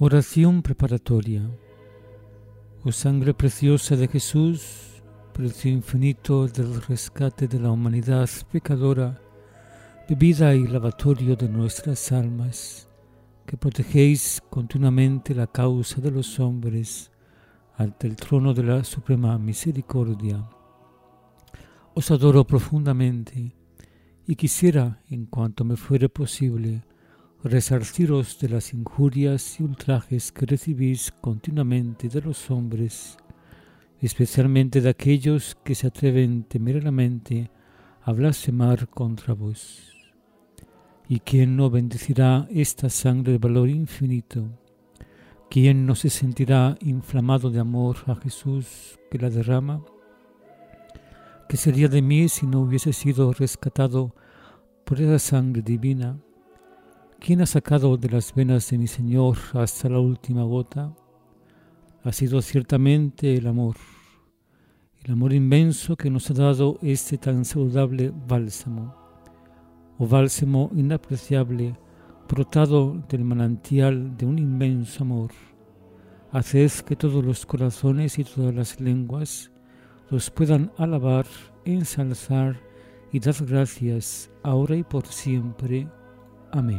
Oración preparatoria. Oh sangre preciosa de Jesús, precio infinito del rescate de la humanidad pecadora, bebida y lavatorio de nuestras almas, que protegéis continuamente la causa de los hombres ante el trono de la suprema misericordia. Os adoro profundamente y quisiera, en cuanto me fuere posible, resarciros de las injurias y ultrajes que recibís continuamente de los hombres, especialmente de aquellos que se atreven temerariamente a blasfemar contra vos. ¿Y quién no bendecirá esta sangre de valor infinito? ¿Quién no se sentirá inflamado de amor a Jesús que la derrama? ¿Qué sería de mí si no hubiese sido rescatado por esa sangre divina? ¿Quién ha sacado de las venas de mi Señor hasta la última gota? Ha sido ciertamente el amor inmenso que nos ha dado este tan saludable bálsamo, o bálsamo inapreciable, brotado del manantial de un inmenso amor. Haced que todos los corazones y todas las lenguas los puedan alabar, ensalzar y dar gracias, ahora y por siempre. Amén.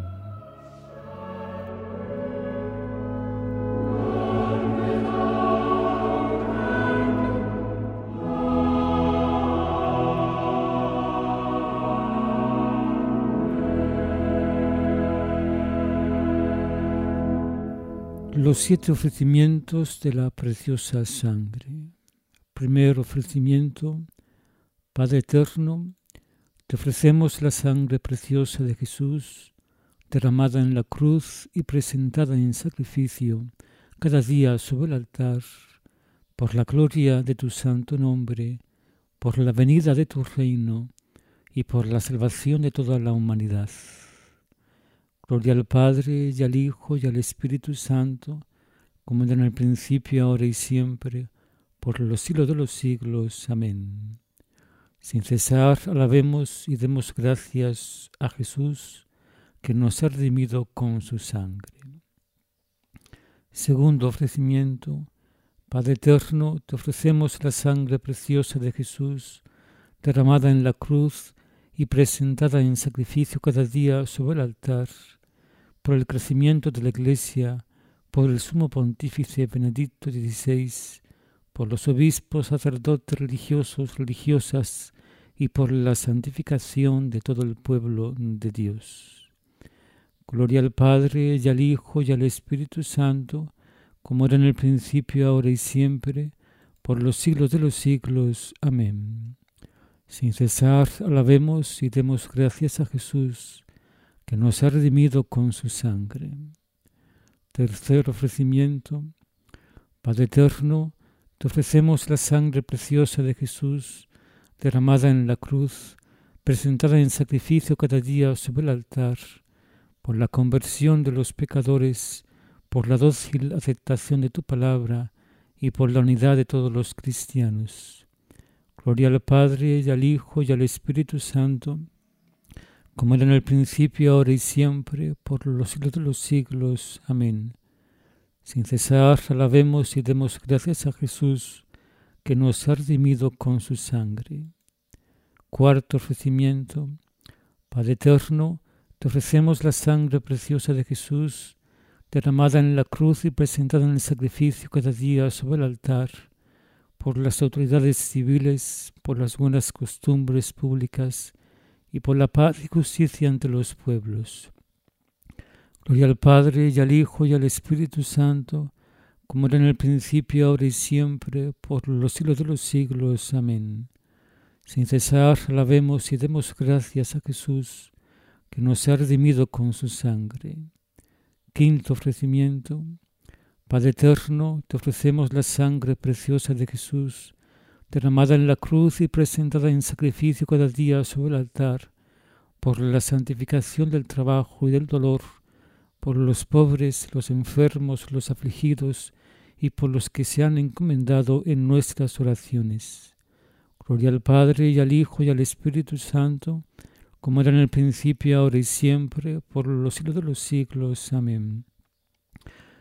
Los 7 ofrecimientos de la preciosa sangre. Primer ofrecimiento. Padre eterno, te ofrecemos la sangre preciosa de Jesús, derramada en la cruz y presentada en sacrificio cada día sobre el altar, por la gloria de tu santo nombre, por la venida de tu reino y por la salvación de toda la humanidad. Gloria al Padre, y al Hijo, y al Espíritu Santo, como era en el principio, ahora y siempre, por los siglos de los siglos. Amén. Sin cesar, alabemos y demos gracias a Jesús, que nos ha redimido con su sangre. Segundo ofrecimiento. Padre eterno, te ofrecemos la sangre preciosa de Jesús, derramada en la cruz y presentada en sacrificio cada día sobre el altar, por el crecimiento de la Iglesia, por el sumo pontífice Benedicto XVI, por los obispos, sacerdotes, religiosos, religiosas y por la santificación de todo el pueblo de Dios. Gloria al Padre, y al Hijo, y al Espíritu Santo, como era en el principio, ahora y siempre, por los siglos de los siglos. Amén. Sin cesar, alabemos y demos gracias a Jesús, que nos ha redimido con su sangre. Tercer ofrecimiento. Padre eterno, te ofrecemos la sangre preciosa de Jesús, derramada en la cruz, presentada en sacrificio cada día sobre el altar, por la conversión de los pecadores, por la dócil aceptación de tu palabra y por la unidad de todos los cristianos. Gloria al Padre, y al Hijo, y al Espíritu Santo, como era en el principio, ahora y siempre, por los siglos de los siglos. Amén. Sin cesar, alabemos y demos gracias a Jesús, que nos ha redimido con su sangre. Cuarto ofrecimiento. Padre eterno, te ofrecemos la sangre preciosa de Jesús, derramada en la cruz y presentada en el sacrificio cada día sobre el altar, por las autoridades civiles, por las buenas costumbres públicas y por la paz y justicia entre los pueblos. Gloria al Padre, y al Hijo, y al Espíritu Santo, como era en el principio, ahora y siempre, por los siglos de los siglos. Amén. Sin cesar, alabemos y demos gracias a Jesús, que nos ha redimido con su sangre. Quinto ofrecimiento. Padre eterno, te ofrecemos la sangre preciosa de Jesús, derramada en la cruz y presentada en sacrificio cada día sobre el altar, por la santificación del trabajo y del dolor, por los pobres, los enfermos, los afligidos y por los que se han encomendado en nuestras oraciones. Gloria al Padre, y al Hijo, y al Espíritu Santo, como era en el principio, ahora y siempre, por los siglos de los siglos. Amén.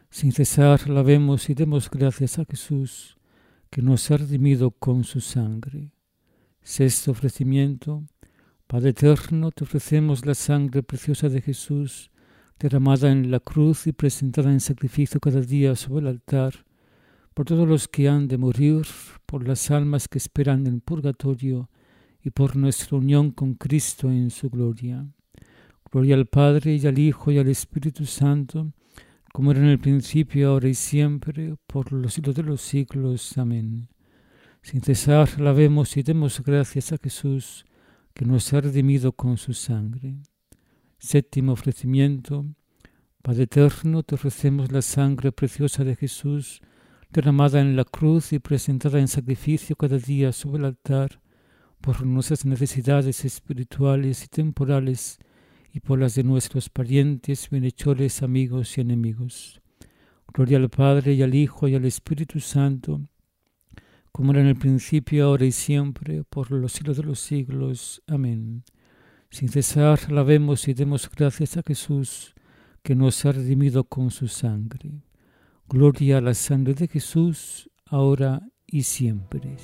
Sin cesar alabemos y demos gracias a Jesús, que nos ha redimido con su sangre. Sexto ofrecimiento. Padre eterno, te ofrecemos la sangre preciosa de Jesús, derramada en la cruz y presentada en sacrificio cada día sobre el altar, por todos los que han de morir, por las almas que esperan en el purgatorio y por nuestra unión con Cristo en su gloria. Gloria al Padre y al Hijo y al Espíritu Santo, como era en el principio, ahora y siempre, por los siglos de los siglos. Amén. Sin cesar alabemos y demos gracias a Jesús, que nos ha redimido con su sangre. Séptimo ofrecimiento. Padre eterno, te ofrecemos la sangre preciosa de Jesús, derramada en la cruz y presentada en sacrificio cada día sobre el altar, por nuestras necesidades espirituales y temporales, y por las de nuestros parientes, bienhechores, amigos y enemigos. Gloria al Padre y al Hijo y al Espíritu Santo, como era en el principio, ahora y siempre, por los siglos de los siglos. Amén. Sin cesar alabemos y demos gracias a Jesús, que nos ha redimido con su sangre. Gloria a la sangre de Jesús, ahora y siempre.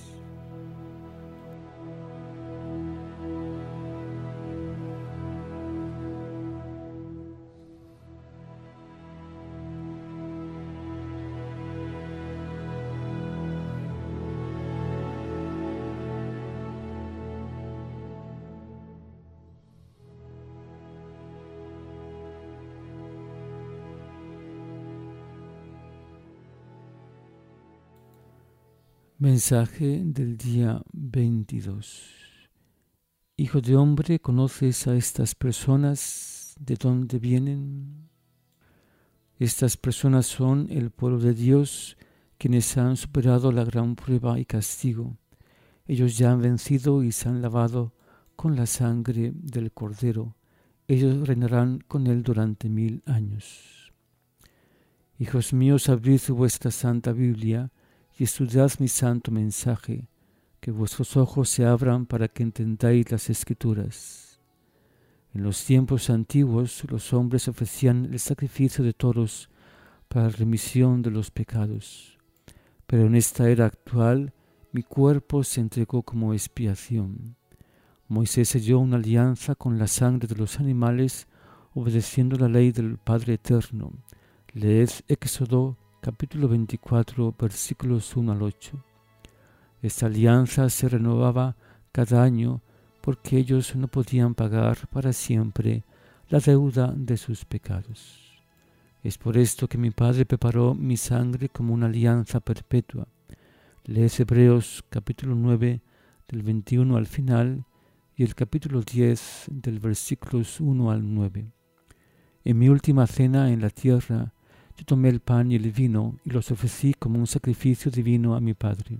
Mensaje del día 22. Hijo de hombre, ¿conoces a estas personas? ¿De dónde vienen? Estas personas son el pueblo de Dios, quienes han superado la gran prueba y castigo. Ellos ya han vencido y se han lavado con la sangre del Cordero. Ellos reinarán con él durante 1000 años. Hijos míos, abrid vuestra santa Biblia y estudiad mi santo mensaje, que vuestros ojos se abran para que entendáis las Escrituras. En los tiempos antiguos los hombres ofrecían el sacrificio de toros para la remisión de los pecados, pero en esta era actual mi cuerpo se entregó como expiación. Moisés selló una alianza con la sangre de los animales, obedeciendo la ley del Padre Eterno. Leed Éxodo capítulo 24, versículos 1 al 8. Esta alianza se renovaba cada año porque ellos no podían pagar para siempre la deuda de sus pecados. Es por esto que mi Padre preparó mi sangre como una alianza perpetua. Leed Hebreos capítulo 9, del 21 al final, y el capítulo 10, del versículos 1 al 9. En mi última cena en la tierra, yo tomé el pan y el vino y los ofrecí como un sacrificio divino a mi Padre.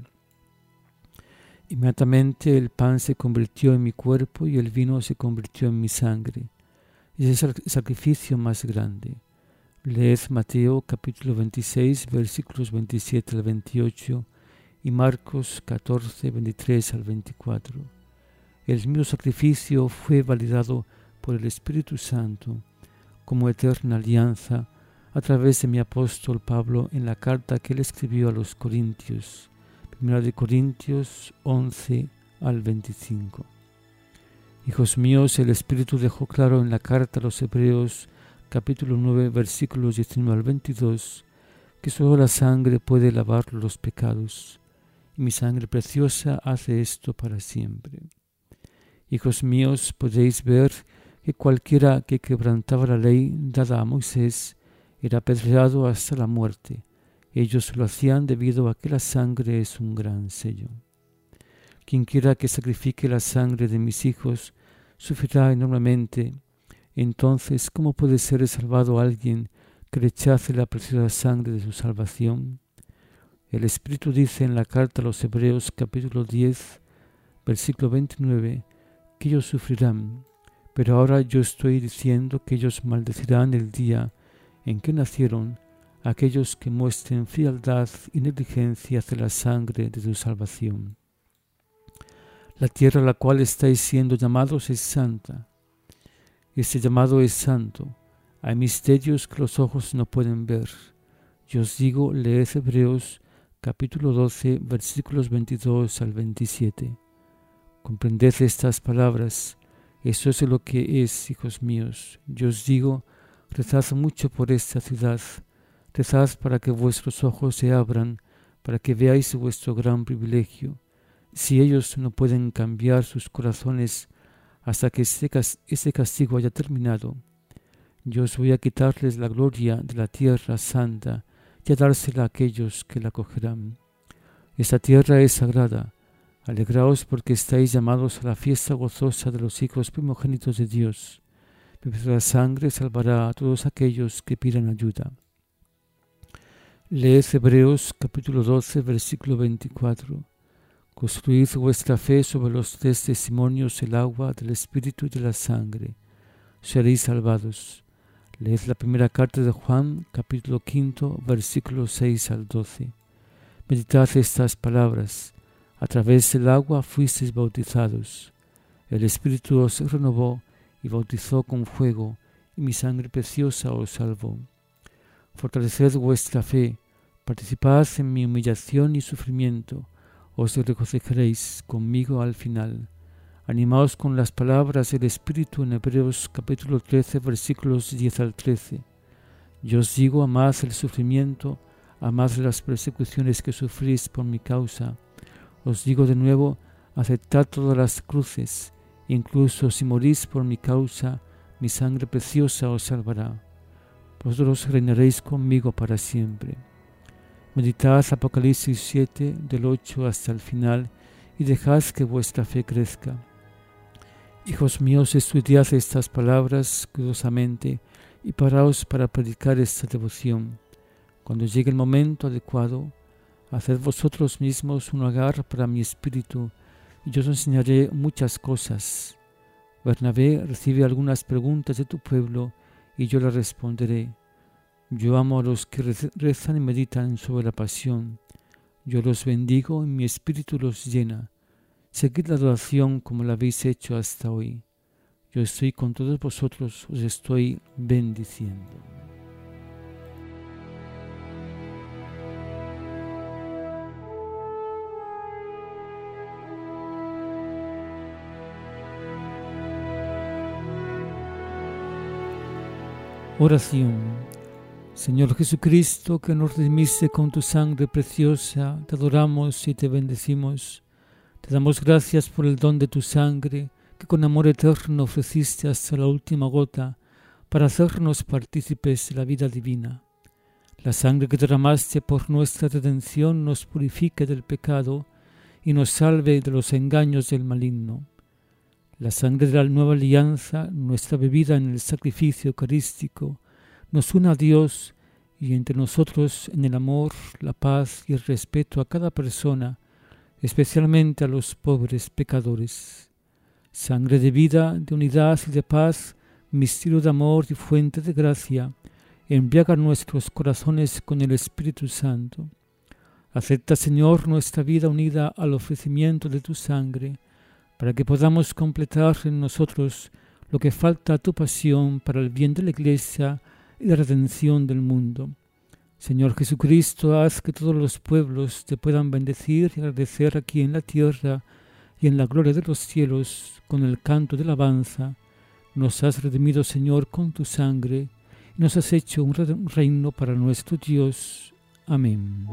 Inmediatamente el pan se convirtió en mi cuerpo y el vino se convirtió en mi sangre. Ese es el sacrificio más grande. Leed Mateo capítulo 26, versículos 27 al 28 y Marcos 14, 23 al 24. El mismo sacrificio fue validado por el Espíritu Santo como eterna alianza a través de mi apóstol Pablo en la carta que él escribió a los Corintios, 1 Corintios 11 al 25. Hijos míos, el Espíritu dejó claro en la carta a los Hebreos, capítulo 9, versículos 19 al 22, que solo la sangre puede lavar los pecados, y mi sangre preciosa hace esto para siempre. Hijos míos, podéis ver que cualquiera que quebrantaba la ley dada a Moisés era apedreado hasta la muerte. Ellos lo hacían debido a que la sangre es un gran sello. Quien quiera que sacrifique la sangre de mis hijos sufrirá enormemente. Entonces, ¿cómo puede ser salvado alguien que rechace la preciosa sangre de su salvación? El Espíritu dice en la carta a los Hebreos capítulo 10, versículo 29, que ellos sufrirán, pero ahora yo estoy diciendo que ellos maldecirán el día en que nacieron aquellos que muestren frialdad y negligencia hacia la sangre de tu salvación. La tierra a la cual estáis siendo llamados es santa. Este llamado es santo. Hay misterios que los ojos no pueden ver, Yo os digo, leed Hebreos capítulo 12, versículos 22 al 27. Comprended estas palabras. Eso es lo que es, hijos míos. Yo os digo, rezad mucho por esta ciudad. Rezad para que vuestros ojos se abran, para que veáis vuestro gran privilegio. Si ellos no pueden cambiar sus corazones hasta que este castigo haya terminado, yo os voy a quitarles la gloria de la tierra santa y a dársela a aquellos que la cogerán. Esta tierra es sagrada. Alegraos porque estáis llamados a la fiesta gozosa de los hijos primogénitos de Dios. Vuestra sangre salvará a todos aquellos que pidan ayuda. Leed Hebreos capítulo 12, versículo 24. Construid vuestra fe sobre los 3 testimonios, el agua, del Espíritu y de la sangre. Seréis salvados. Leed la primera carta de Juan, capítulo 5, versículos 6 al 12. Meditad estas palabras. A través del agua fuisteis bautizados. El Espíritu os renovó y bautizó con fuego, y mi sangre preciosa os salvó. Fortaleced vuestra fe, participad en mi humillación y sufrimiento, os regocijaréis conmigo al final. Animaos con las palabras del Espíritu en Hebreos capítulo 13, versículos 10 al 13. Yo os digo, amad el sufrimiento, amad las persecuciones que sufrís por mi causa. Os digo de nuevo, aceptad todas las cruces, incluso si morís por mi causa, mi sangre preciosa os salvará. Vosotros reinaréis conmigo para siempre. Meditad Apocalipsis 7, del 8 hasta el final, y dejad que vuestra fe crezca. Hijos míos, estudiad estas palabras cuidadosamente y paraos para predicar esta devoción. Cuando llegue el momento adecuado, haced vosotros mismos un hogar para mi espíritu, y yo os enseñaré muchas cosas. Bernabé, recibe algunas preguntas de tu pueblo, y yo les responderé. Yo amo a los que rezan y meditan sobre la pasión. Yo los bendigo y mi espíritu los llena. Seguid la adoración como la habéis hecho hasta hoy. Yo estoy con todos vosotros, os estoy bendiciendo. Oración. Señor Jesucristo, que nos redimiste con tu sangre preciosa, te adoramos y te bendecimos. Te damos gracias por el don de tu sangre, que con amor eterno ofreciste hasta la última gota, para hacernos partícipes de la vida divina. La sangre que derramaste por nuestra redención nos purifique del pecado y nos salve de los engaños del maligno. La sangre de la nueva alianza, nuestra bebida en el sacrificio eucarístico, nos une a Dios y entre nosotros en el amor, la paz y el respeto a cada persona, especialmente a los pobres pecadores. Sangre de vida, de unidad y de paz, misterio de amor y fuente de gracia, embriaga nuestros corazones con el Espíritu Santo. Acepta, Señor, nuestra vida unida al ofrecimiento de tu sangre, para que podamos completar en nosotros lo que falta a tu pasión para el bien de la Iglesia y la redención del mundo. Señor Jesucristo, haz que todos los pueblos te puedan bendecir y agradecer aquí en la tierra y en la gloria de los cielos con el canto de alabanza. Nos has redimido, Señor, con tu sangre y nos has hecho un reino para nuestro Dios. Amén.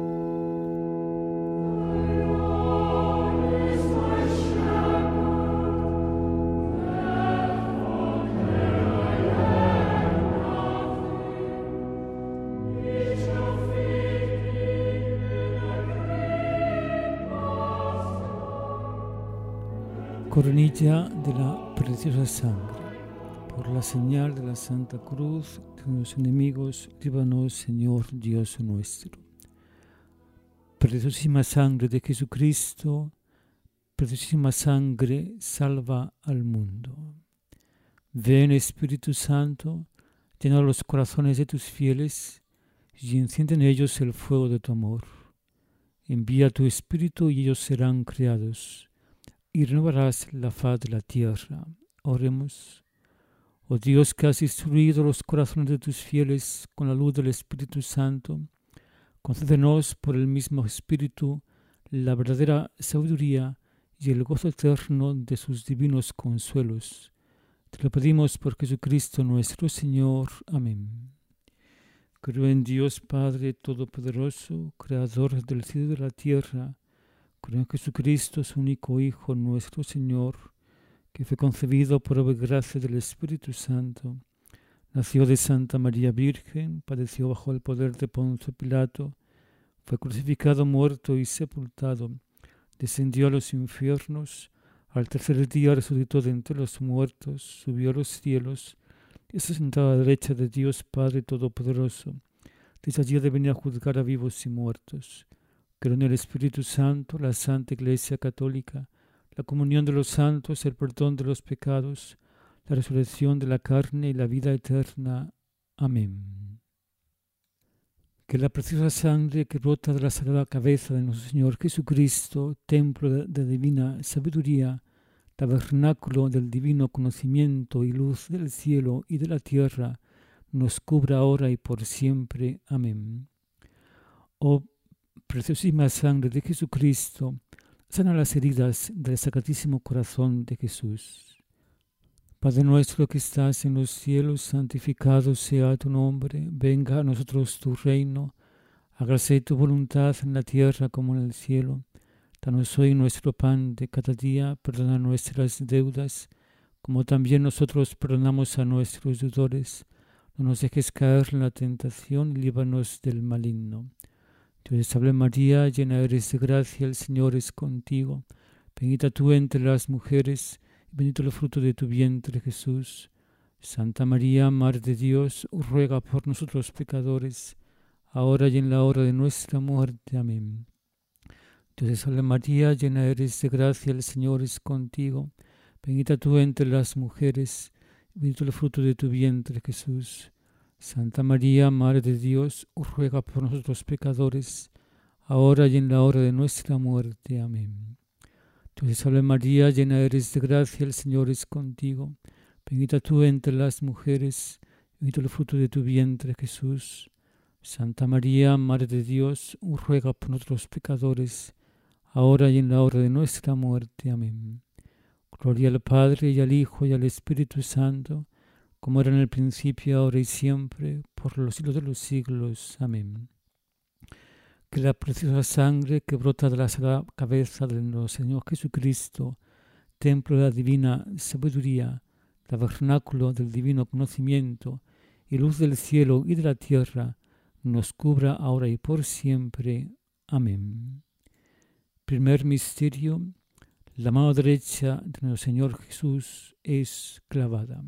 Coronilla de la preciosa sangre. Por la señal de la Santa Cruz de los enemigos, líbranos, Señor Dios nuestro. Preciosísima sangre de Jesucristo, preciosísima sangre, salva al mundo. Ven, Espíritu Santo, llena los corazones de tus fieles y enciende en ellos el fuego de tu amor. Envía tu Espíritu y ellos serán creados, y renovarás la faz de la tierra. Oremos. Oh Dios, que has instruido los corazones de tus fieles con la luz del Espíritu Santo, concédenos por el mismo Espíritu la verdadera sabiduría y el gozo eterno de sus divinos consuelos. Te lo pedimos por Jesucristo nuestro Señor. Amén. Creo en Dios Padre Todopoderoso, Creador del cielo y de la tierra. Creo en Jesucristo, su único Hijo, nuestro Señor, que fue concebido por obra y gracia del Espíritu Santo. Nació de Santa María Virgen, padeció bajo el poder de Poncio Pilato, fue crucificado, muerto y sepultado, descendió a los infiernos, al tercer día resucitó de entre los muertos, subió a los cielos, y se sentó a la derecha de Dios Padre Todopoderoso. Desde allí ha de venir a juzgar a vivos y muertos. Creo en el Espíritu Santo, la Santa Iglesia Católica, la comunión de los santos, el perdón de los pecados, la resurrección de la carne y la vida eterna. Amén. Que la preciosa sangre que brota de la sagrada cabeza de nuestro Señor Jesucristo, templo de divina sabiduría, tabernáculo del divino conocimiento y luz del cielo y de la tierra, nos cubra ahora y por siempre. Amén. Oh preciosísima sangre de Jesucristo, sana las heridas del Sacratísimo Corazón de Jesús. Padre nuestro que estás en los cielos, santificado sea tu nombre, venga a nosotros tu reino, hágase tu voluntad en la tierra como en el cielo. Danos hoy nuestro pan de cada día, perdona nuestras deudas, como también nosotros perdonamos a nuestros deudores. No nos dejes caer en la tentación y líbranos del maligno. Dios te salve María, llena eres de gracia, el Señor es contigo. Bendita tú entre las mujeres, y bendito el fruto de tu vientre, Jesús. Santa María, Madre de Dios, ruega por nosotros pecadores, ahora y en la hora de nuestra muerte. Amén. Dios te salve María, llena eres de gracia, el Señor es contigo. Bendita tú entre las mujeres, y bendito el fruto de tu vientre, Jesús. Santa María, Madre de Dios, ruega por nosotros pecadores, ahora y en la hora de nuestra muerte. Amén. Dios te salve María, llena eres de gracia, el Señor es contigo. Bendita tú entre las mujeres, y bendito el fruto de tu vientre, Jesús. Santa María, Madre de Dios, ruega por nosotros pecadores, ahora y en la hora de nuestra muerte. Amén. Gloria al Padre, y al Hijo, y al Espíritu Santo, como era en el principio, ahora y siempre, por los siglos de los siglos. Amén. Que la preciosa sangre que brota de la sagrada cabeza de nuestro Señor Jesucristo, templo de la divina sabiduría, tabernáculo del divino conocimiento y luz del cielo y de la tierra, nos cubra ahora y por siempre. Amén. Primer misterio: la mano derecha de nuestro Señor Jesús es clavada.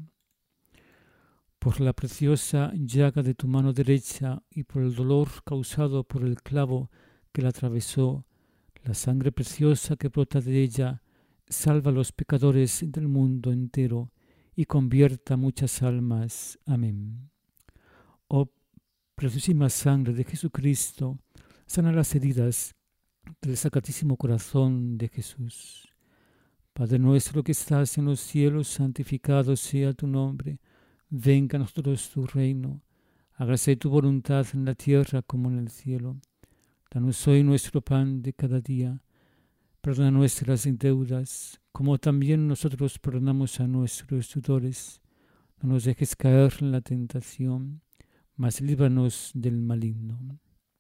Por la preciosa llaga de tu mano derecha y por el dolor causado por el clavo que la atravesó, la sangre preciosa que brota de ella salva a los pecadores del mundo entero y convierta muchas almas. Amén. Oh preciosísima sangre de Jesucristo, sana las heridas del Sacratísimo Corazón de Jesús. Padre nuestro que estás en los cielos, santificado sea tu nombre. Venga a nosotros tu reino, hágase tu voluntad en la tierra como en el cielo. Danos hoy nuestro pan de cada día, perdona nuestras deudas, como también nosotros perdonamos a nuestros deudores. No nos dejes caer en la tentación, mas líbranos del maligno.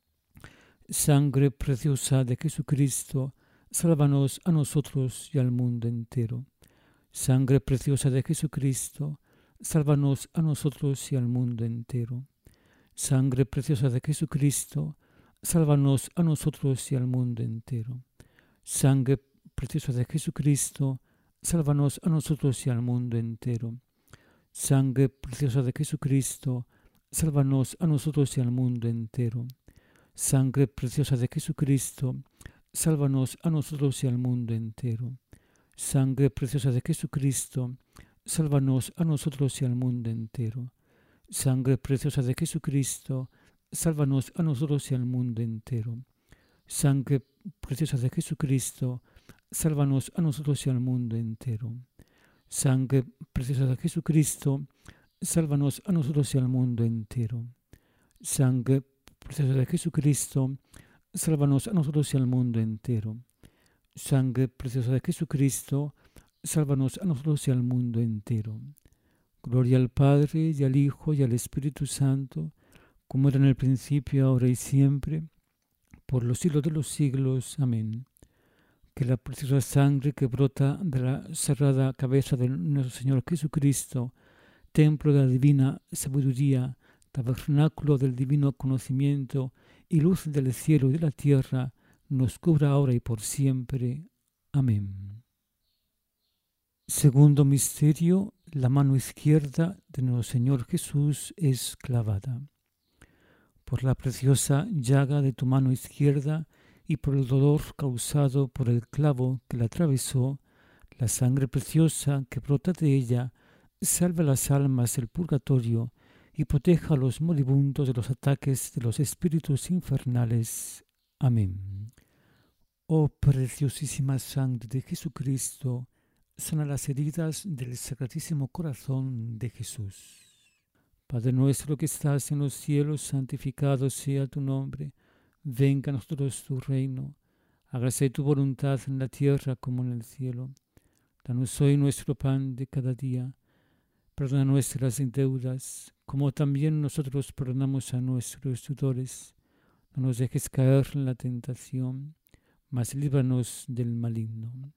Sangre preciosa de Jesucristo, sálvanos a nosotros y al mundo entero. Sangre preciosa de Jesucristo, sálvanos a nosotros y al mundo entero. Sangre preciosa de Jesucristo, sálvanos a nosotros y al mundo entero. Sangre preciosa de Jesucristo, sálvanos a nosotros y al mundo entero. Sangre preciosa de Jesucristo, sálvanos a nosotros y al mundo entero. Sangre preciosa de Jesucristo, sálvanos a nosotros y al mundo entero. Sangre preciosa de Jesucristo, sálvanos a nosotros y al mundo entero. Sangre preciosa de Jesucristo, sálvanos a nosotros y al mundo entero. Sangre preciosa de Jesucristo, sálvanos a nosotros y al mundo entero. Sangre preciosa de Jesucristo, sálvanos a nosotros y al mundo entero. Sangre preciosa de Jesucristo, sálvanos a nosotros y al mundo entero. Sangre preciosa de Jesucristo, sálvanos a nosotros y al mundo entero. Gloria al Padre, y al Hijo, y al Espíritu Santo, como era en el principio, ahora y siempre, por los siglos de los siglos. Amén. Que la preciosa sangre que brota de la sagrada cabeza de nuestro Señor Jesucristo, templo de la divina sabiduría, tabernáculo del divino conocimiento y luz del cielo y de la tierra, nos cubra ahora y por siempre. Amén. Segundo misterio, la mano izquierda de nuestro Señor Jesús es clavada. Por la preciosa llaga de tu mano izquierda y por el dolor causado por el clavo que la atravesó, la sangre preciosa que brota de ella salve las almas del purgatorio y proteja a los moribundos de los ataques de los espíritus infernales. Amén. Oh preciosísima sangre de Jesucristo, sana las heridas del Sacratísimo Corazón de Jesús. Padre nuestro que estás en los cielos, santificado sea tu nombre. Venga a nosotros tu reino. Hágase tu voluntad en la tierra como en el cielo. Danos hoy nuestro pan de cada día. Perdona nuestras deudas, como también nosotros perdonamos a nuestros deudores. No nos dejes caer en la tentación, mas líbranos del maligno.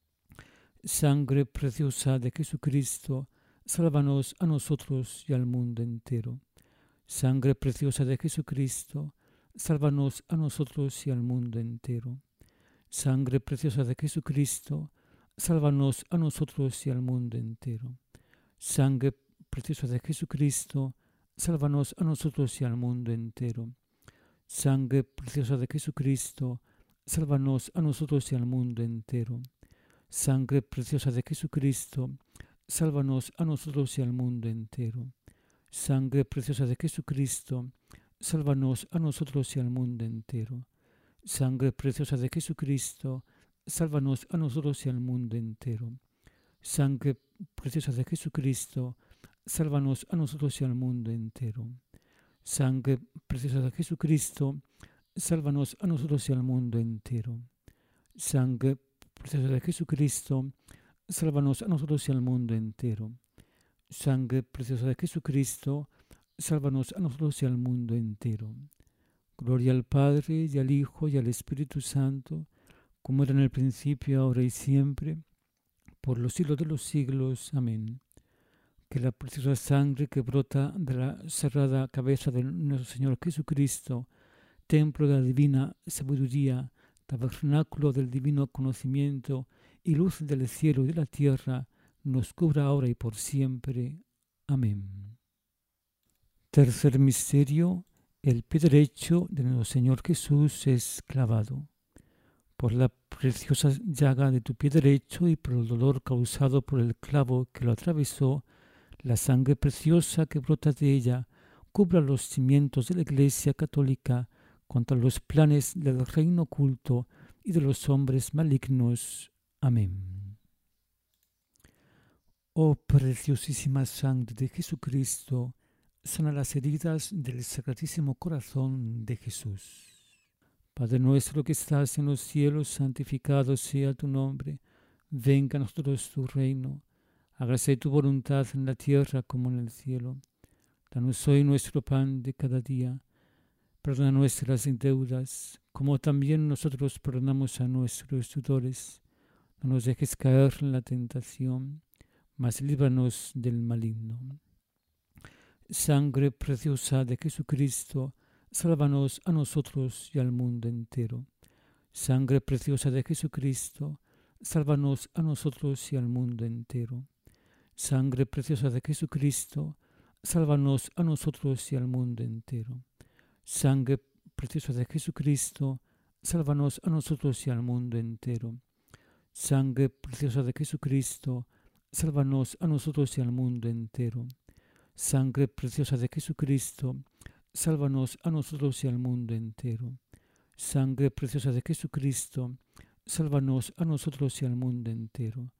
Sangre preciosa de Jesucristo, sálvanos a nosotros y al mundo entero. Sangre preciosa de Jesucristo, sálvanos a nosotros y al mundo entero. Sangre preciosa de Jesucristo, sálvanos a nosotros y al mundo entero. Sangre preciosa de Jesucristo, sálvanos a nosotros y al mundo entero. Sangre preciosa de Jesucristo, sálvanos a nosotros y al mundo entero. Sangre preciosa de Jesucristo, sálvanos a nosotros y al mundo entero. Sangre preciosa de Jesucristo, sálvanos a nosotros y al mundo entero. Sangre preciosa de Jesucristo, sálvanos a nosotros y al mundo entero. Sangre preciosa de Jesucristo, sálvanos a nosotros y al mundo entero. Sangre preciosa de Jesucristo, sálvanos a nosotros y al mundo entero. Sangre preciosa de Jesucristo, sálvanos a nosotros y al mundo entero. Sangre preciosa de Jesucristo, sálvanos a nosotros y al mundo entero. Gloria al Padre, y al Hijo, y al Espíritu Santo, como era en el principio, ahora y siempre, por los siglos de los siglos. Amén. Que la preciosa sangre que brota de la sagrada cabeza de nuestro Señor Jesucristo, templo de la divina sabiduría, tabernáculo del divino conocimiento y luz del cielo y de la tierra, nos cubra ahora y por siempre. Amén. Tercer misterio, el pie derecho de nuestro Señor Jesús es clavado. Por la preciosa llaga de tu pie derecho y por el dolor causado por el clavo que lo atravesó, la sangre preciosa que brota de ella cubra los cimientos de la Iglesia católica contra los planes del reino oculto y de los hombres malignos. Amén. Oh preciosísima sangre de Jesucristo, sana las heridas del Sacratísimo Corazón de Jesús. Padre nuestro que estás en los cielos, santificado sea tu nombre. Venga a nosotros tu reino. Hágase tu voluntad en la tierra como en el cielo. Danos hoy nuestro pan de cada día. Perdona nuestras deudas, como también nosotros perdonamos a nuestros deudores. No nos dejes caer en la tentación, mas líbranos del maligno. Sangre preciosa de Jesucristo, sálvanos a nosotros y al mundo entero. Sangre preciosa de Jesucristo, sálvanos a nosotros y al mundo entero. Sangre preciosa de Jesucristo, sálvanos a nosotros y al mundo entero. Sangre preciosa de Jesucristo, sálvanos a nosotros y al mundo entero. Sangre preciosa de Jesucristo, sálvanos a nosotros y al mundo entero. Sangre preciosa de Jesucristo, sálvanos a nosotros y al mundo entero. Sangre preciosa de Jesucristo, sálvanos a nosotros y al mundo entero.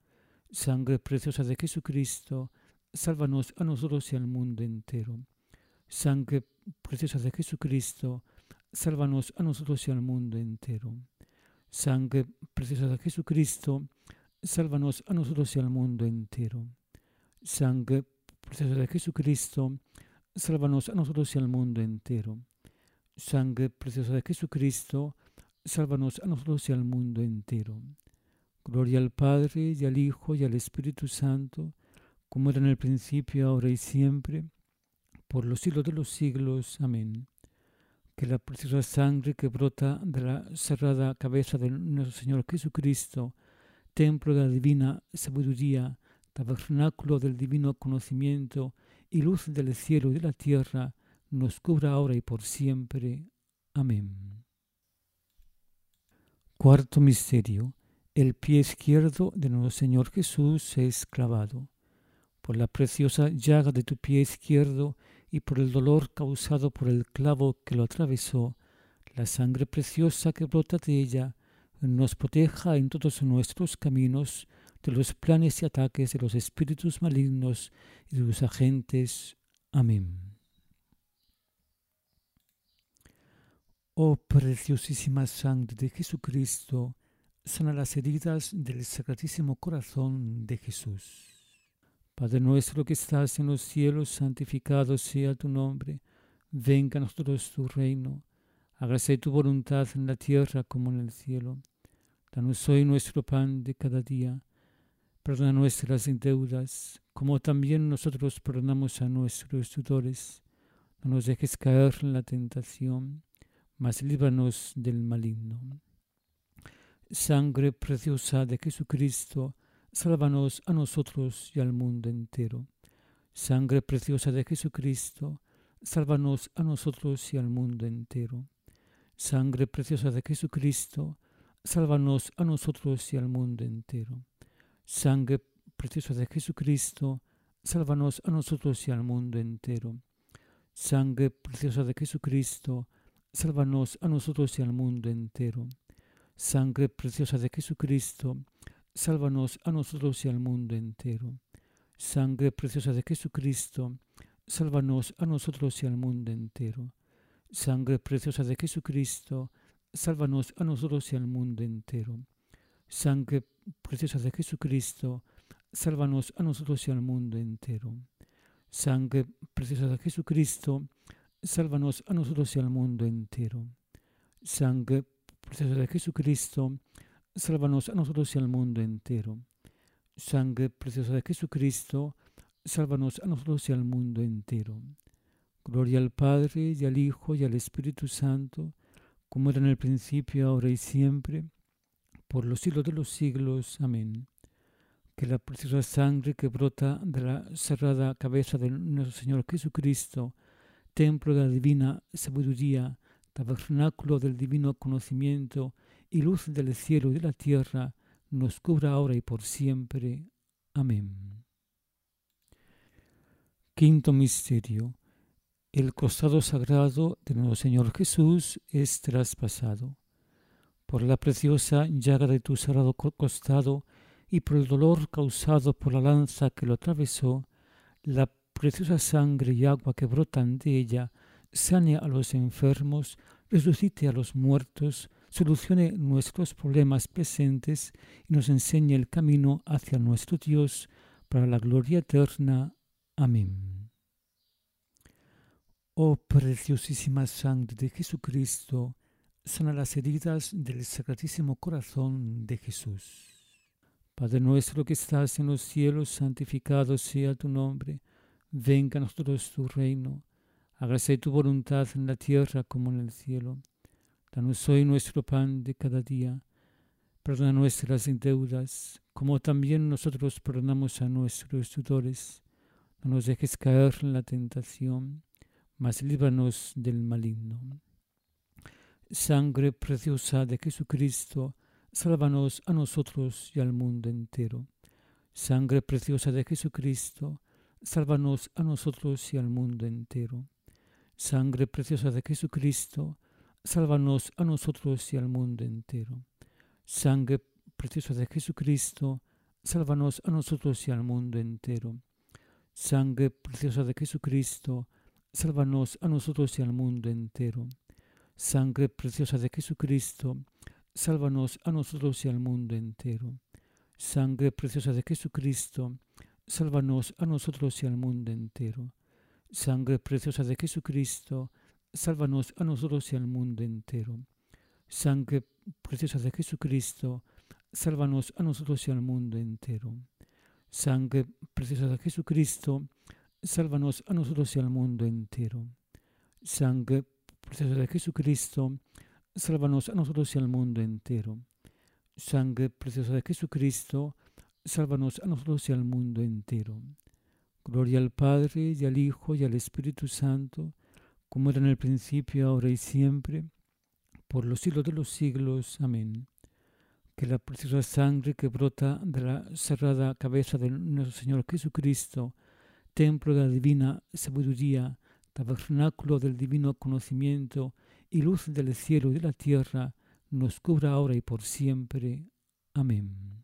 Sangre preciosa de Jesucristo, sálvanos a nosotros y al mundo entero. Sangre preciosa de Jesucristo, sálvanos a nosotros y al mundo entero. Sangre preciosa de Jesucristo, sálvanos a nosotros y al mundo entero. Sangre preciosa de Jesucristo, sálvanos a nosotros y al mundo entero. Sangre preciosa de Jesucristo, sálvanos a nosotros y al mundo entero. Gloria al Padre, y al Hijo, y al Espíritu Santo, como era en el principio, ahora y siempre, por los siglos de los siglos. Amén. Que la preciosa sangre que brota de la sagrada cabeza de nuestro Señor Jesucristo, templo de la divina sabiduría, tabernáculo del divino conocimiento y luz del cielo y de la tierra, nos cubra ahora y por siempre. Amén. Cuarto misterio. El pie izquierdo de nuestro Señor Jesús es clavado. Por la preciosa llaga de tu pie izquierdo y por el dolor causado por el clavo que lo atravesó, la sangre preciosa que brota de ella nos proteja en todos nuestros caminos de los planes y ataques de los espíritus malignos y de sus agentes. Amén. Oh preciosísima sangre de Jesucristo, sana las heridas del Sacratísimo Corazón de Jesús. Padre nuestro que estás en los cielos, santificado sea tu nombre. Venga a nosotros tu reino. Hágase tu voluntad en la tierra como en el cielo. Danos hoy nuestro pan de cada día. Perdona nuestras deudas, como también nosotros perdonamos a nuestros deudores. No nos dejes caer en la tentación, mas líbranos del maligno. Sangre preciosa de Jesucristo, sálvanos a nosotros y al mundo entero. Sangre preciosa de Jesucristo, sálvanos a nosotros y al mundo entero. Sangre preciosa de Jesucristo, sálvanos a nosotros y al mundo entero. Sangre preciosa de Jesucristo, sálvanos a nosotros y al mundo entero. Sangre preciosa de Jesucristo, sálvanos a nosotros y al mundo entero. Sangre preciosa de Jesucristo, sálvanos a nosotros y al mundo entero. Sangre preciosa de Jesucristo, sálvanos a nosotros y al mundo entero. Sangre preciosa de Jesucristo, sálvanos a nosotros y al mundo entero. Sangre preciosa de Jesucristo, sálvanos a nosotros y al mundo entero. Sangre preciosa de Jesucristo, sálvanos a nosotros y al mundo entero. Sangre preciosa de Jesucristo, sálvanos a nosotros y al mundo entero. Sangre preciosa de Jesucristo, sálvanos a nosotros y al mundo entero. Gloria al Padre, y al Hijo, y al Espíritu Santo, como era en el principio, ahora y siempre, por los siglos de los siglos. Amén. Que la preciosa sangre que brota de la sagrada cabeza de nuestro Señor Jesucristo, templo de la divina sabiduría, tabernáculo del divino conocimiento y luz del cielo y de la tierra, nos cubra ahora y por siempre. Amén. Quinto misterio. El costado sagrado de nuestro Señor Jesús es traspasado. Por la preciosa llaga de tu sagrado costado y por el dolor causado por la lanza que lo atravesó, la preciosa sangre y agua que brotan de ella sane a los enfermos, resucite a los muertos, solucione nuestros problemas presentes y nos enseñe el camino hacia nuestro Dios para la gloria eterna. Amén. Oh preciosísima sangre de Jesucristo, sana las heridas del Sacratísimo Corazón de Jesús. Padre nuestro que estás en los cielos, santificado sea tu nombre. Venga a nosotros tu reino. Hágase tu voluntad en la tierra como en el cielo. Danos hoy nuestro pan de cada día. Perdona nuestras deudas, como también nosotros perdonamos a nuestros deudores. No nos dejes caer en la tentación, mas líbranos del maligno. Sangre preciosa de Jesucristo, sálvanos a nosotros y al mundo entero. Sangre preciosa de Jesucristo, sálvanos a nosotros y al mundo entero. Sangre preciosa de Jesucristo, sálvanos a nosotros y al mundo entero. Sangre preciosa de Jesucristo, sálvanos a nosotros y al mundo entero. Sangre preciosa de Jesucristo, sálvanos a nosotros y al mundo entero. Sangre preciosa de Jesucristo, sálvanos a nosotros y al mundo entero. Sangre preciosa de Jesucristo, sálvanos a nosotros y al mundo entero. Sangre preciosa de Jesucristo, sálvanos a nosotros y al mundo entero. Sangre preciosa de Jesucristo, sálvanos a nosotros y al mundo entero. Sangre preciosa de Jesucristo, sálvanos a nosotros y al mundo entero. Sangre preciosa de Jesucristo, sálvanos a nosotros y al mundo entero. Sangre preciosa de Jesucristo, sálvanos a nosotros y al mundo entero. Gloria al Padre, y al Hijo, y al Espíritu Santo, como era en el principio, ahora y siempre, por los siglos de los siglos. Amén. Que la preciosa sangre que brota de la sagrada cabeza de nuestro Señor Jesucristo, templo de la divina sabiduría, tabernáculo del divino conocimiento y luz del cielo y de la tierra, nos cubra ahora y por siempre. Amén.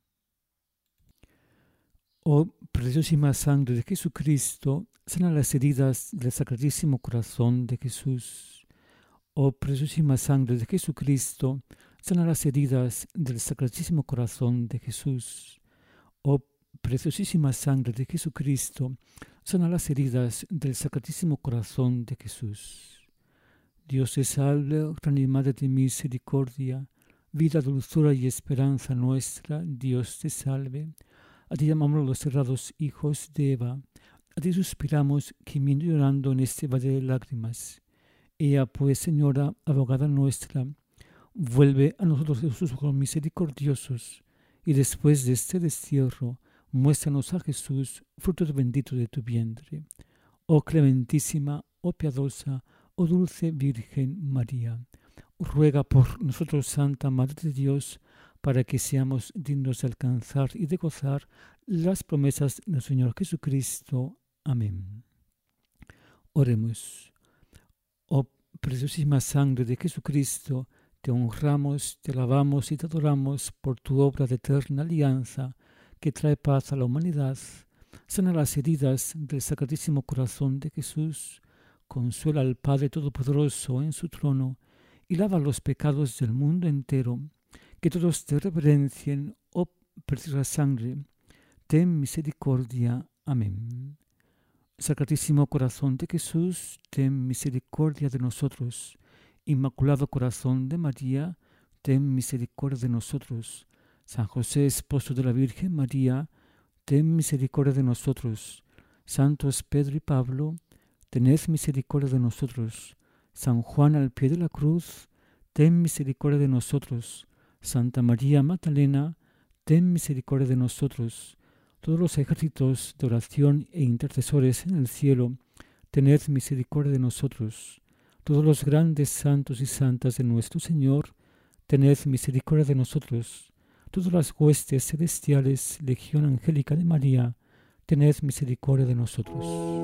Oh preciosísima sangre de Jesucristo, sana las heridas del Sacratísimo Corazón de Jesús. Oh preciosísima sangre de Jesucristo, sana las heridas del Sacratísimo Corazón de Jesús. Oh preciosísima sangre de Jesucristo, sana las heridas del Sacratísimo Corazón de Jesús. Dios te salve, Gran y Madre de misericordia, vida, dulzura y esperanza nuestra. Dios te salve. A ti llamamos los cerrados hijos de Eva. A ti suspiramos, gimiendo y llorando en este valle de lágrimas. Ea pues, Señora, abogada nuestra, vuelve a nosotros tus ojos misericordiosos, y después de este destierro, muéstranos a Jesús, fruto bendito de tu vientre. Oh clementísima, oh piadosa, oh dulce Virgen María, ruega por nosotros, Santa Madre de Dios, para que seamos dignos de alcanzar y de gozar las promesas del Señor Jesucristo. Amén. Oremos. Oh preciosísima sangre de Jesucristo, te honramos, te alabamos y te adoramos por tu obra de eterna alianza que trae paz a la humanidad. Sana las heridas del Sacratísimo Corazón de Jesús, consuela al Padre Todopoderoso en su trono y lava los pecados del mundo entero. Que todos te reverencien, oh preciosa sangre, ten misericordia. Amén. Sacratísimo Corazón de Jesús, ten misericordia de nosotros. Inmaculado Corazón de María, ten misericordia de nosotros. San José, esposo de la Virgen María, ten misericordia de nosotros. Santos Pedro y Pablo, tened misericordia de nosotros. San Juan al pie de la cruz, ten misericordia de nosotros. Santa María Magdalena, ten misericordia de nosotros. Todos los ejércitos de oración e intercesores en el cielo, tened misericordia de nosotros. Todos los grandes santos y santas de nuestro Señor, tened misericordia de nosotros. Todas las huestes celestiales, legión angélica de María, tened misericordia de nosotros.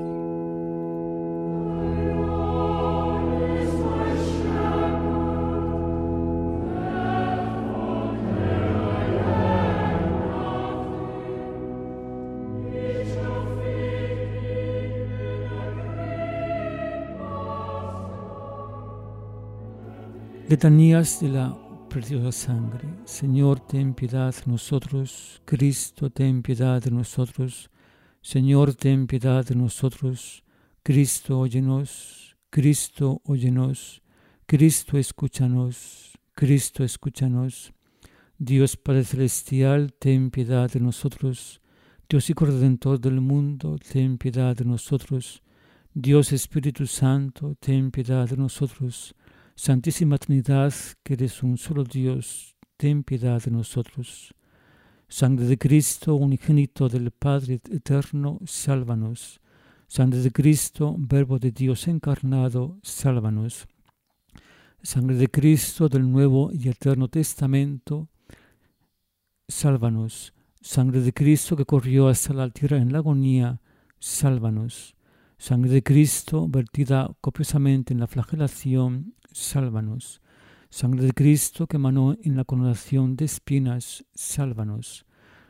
Letanías de la preciosa sangre. Señor, ten piedad de nosotros. Cristo, ten piedad de nosotros. Señor, ten piedad de nosotros. Cristo, óyenos. Cristo, óyenos. Cristo, escúchanos. Cristo, escúchanos. Dios Padre Celestial, ten piedad de nosotros. Dios Hijo Redentor del mundo, ten piedad de nosotros. Dios Espíritu Santo, ten piedad de nosotros. Santísima Trinidad, que eres un solo Dios, ten piedad de nosotros. Sangre de Cristo, unigénito del Padre eterno, sálvanos. Sangre de Cristo, Verbo de Dios encarnado, sálvanos. Sangre de Cristo del Nuevo y Eterno Testamento, sálvanos. Sangre de Cristo que corrió hasta la tierra en la agonía, sálvanos. Sangre de Cristo vertida copiosamente en la flagelación, sálvanos. Sangre de Cristo que emanó en la coronación de espinas, sálvanos.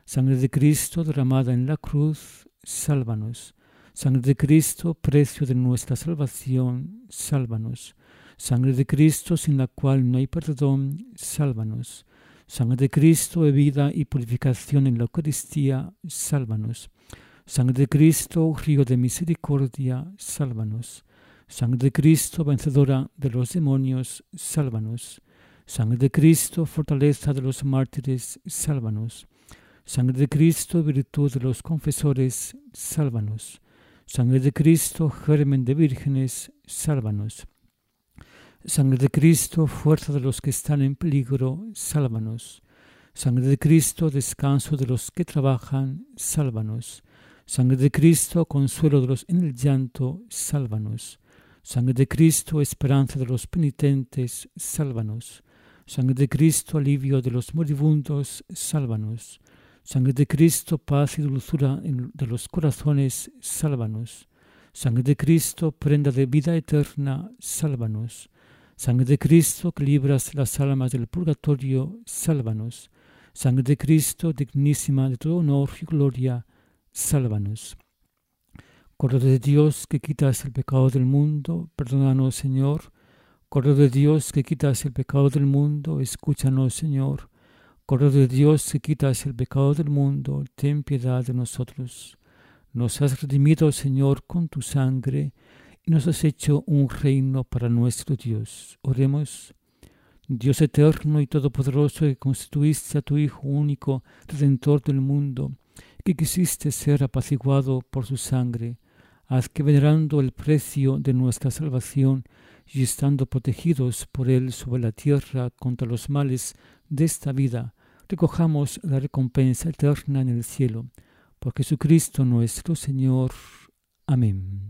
Sangre de Cristo derramada en la cruz, sálvanos. Sangre de Cristo, precio de nuestra salvación, sálvanos. Sangre de Cristo, sin la cual no hay perdón, sálvanos. Sangre de Cristo, vida y purificación en la Eucaristía, sálvanos. Sangre de Cristo, río de misericordia, sálvanos. Sangre de Cristo, vencedora de los demonios, sálvanos. Sangre de Cristo, fortaleza de los mártires, sálvanos. Sangre de Cristo, virtud de los confesores, sálvanos. Sangre de Cristo, germen de vírgenes, sálvanos. Sangre de Cristo, fuerza de los que están en peligro, sálvanos. Sangre de Cristo, descanso de los que trabajan, sálvanos. Sangre de Cristo, consuelo de los en el llanto, sálvanos. Sangre de Cristo, esperanza de los penitentes, sálvanos. Sangre de Cristo, alivio de los moribundos, sálvanos. Sangre de Cristo, paz y dulzura de los corazones, sálvanos. Sangre de Cristo, prenda de vida eterna, sálvanos. Sangre de Cristo, que libras las almas del purgatorio, sálvanos. Sangre de Cristo, dignísima de todo honor y gloria, sálvanos. Cordero de Dios, que quitas el pecado del mundo, perdónanos, Señor. Cordero de Dios, que quitas el pecado del mundo, escúchanos, Señor. Cordero de Dios, que quitas el pecado del mundo, ten piedad de nosotros. Nos has redimido, Señor, con tu sangre, y nos has hecho un reino para nuestro Dios. Oremos. Dios eterno y todopoderoso, que constituiste a tu Hijo único, Redentor del mundo, que quisiste ser apaciguado por su sangre, haz que, venerando el precio de nuestra salvación y estando protegidos por él sobre la tierra contra los males de esta vida, recojamos la recompensa eterna en el cielo. Por Jesucristo nuestro Señor. Amén.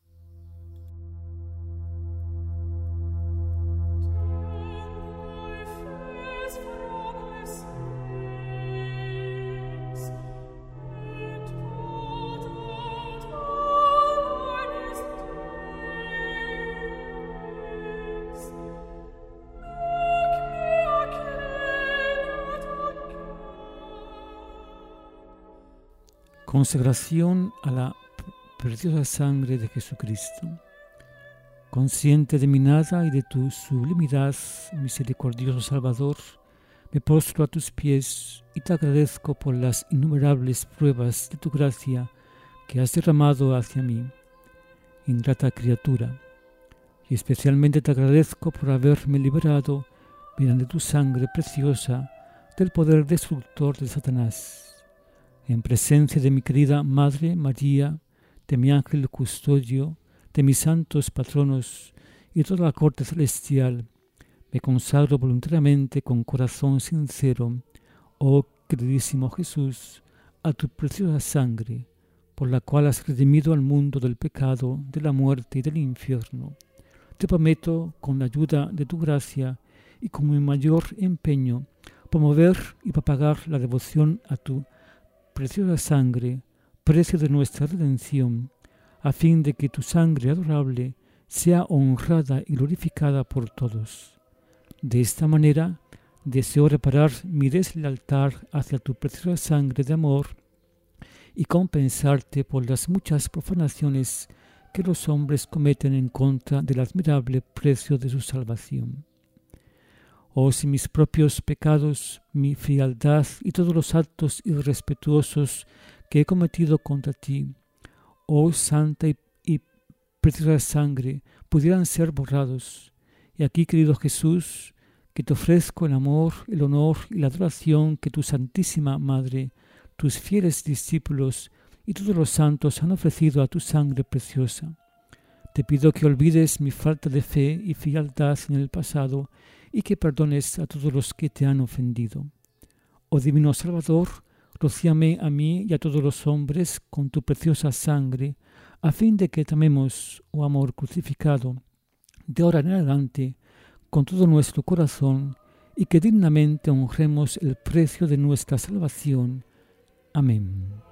Consagración a la preciosa sangre de Jesucristo. Consciente de mi nada y de tu sublimidad, misericordioso Salvador, me postro a tus pies y te agradezco por las innumerables pruebas de tu gracia que has derramado hacia mí, ingrata criatura, y especialmente te agradezco por haberme liberado, mediante tu sangre preciosa, del poder destructor de Satanás. En presencia de mi querida Madre María, de mi ángel custodio, de mis santos patronos y de toda la corte celestial, me consagro voluntariamente con corazón sincero, oh queridísimo Jesús, a tu preciosa sangre, por la cual has redimido al mundo del pecado, de la muerte y del infierno. Te prometo, con la ayuda de tu gracia y con mi mayor empeño, promover y propagar la devoción a tu preciosa sangre, precio de nuestra redención, a fin de que tu sangre adorable sea honrada y glorificada por todos. De esta manera, deseo reparar mi deslealtad hacia tu preciosa sangre de amor y compensarte por las muchas profanaciones que los hombres cometen en contra del admirable precio de su salvación. Oh, si mis propios pecados, mi frialdad y todos los actos irrespetuosos que he cometido contra ti, oh santa y preciosa sangre, pudieran ser borrados. Y aquí, querido Jesús, que te ofrezco el amor, el honor y la adoración que tu Santísima Madre, tus fieles discípulos y todos los santos han ofrecido a tu sangre preciosa. Te pido que olvides mi falta de fe y frialdad en el pasado y que perdones a todos los que te han ofendido. Oh divino Salvador, rocíame a mí y a todos los hombres con tu preciosa sangre, a fin de que te amemos, oh amor crucificado, de ahora en adelante, con todo nuestro corazón, y que dignamente honremos el precio de nuestra salvación. Amén.